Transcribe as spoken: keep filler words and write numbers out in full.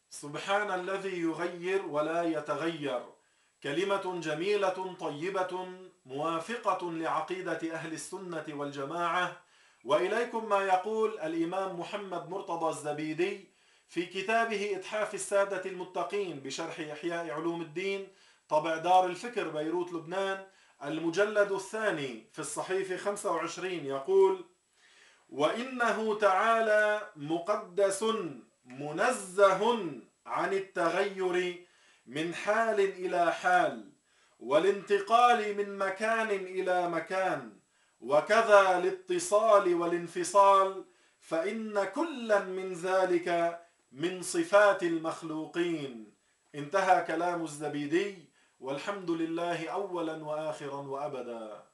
سبحان الذي يغير ولا يتغير. كلمة جميلة طيبة موافقة لعقيدة أهل السنة والجماعة. وإليكم ما يقول الإمام محمد مرتضى الزبيدي في كتابه إتحاف السادة المتقين بشرح إحياء علوم الدين، طبع دار الفكر بيروت لبنان، المجلد الثاني في الصحيفة خمسة وعشرين، يقول: وإنه تعالى مقدس منزه عن التغير من حال إلى حال، والانتقال من مكان إلى مكان، وكذا الاتصال والانفصال، فإن كلا من ذلك من صفات المخلوقين. انتهى كلام الزبيدي، والحمد لله أولا وآخرا وأبدا.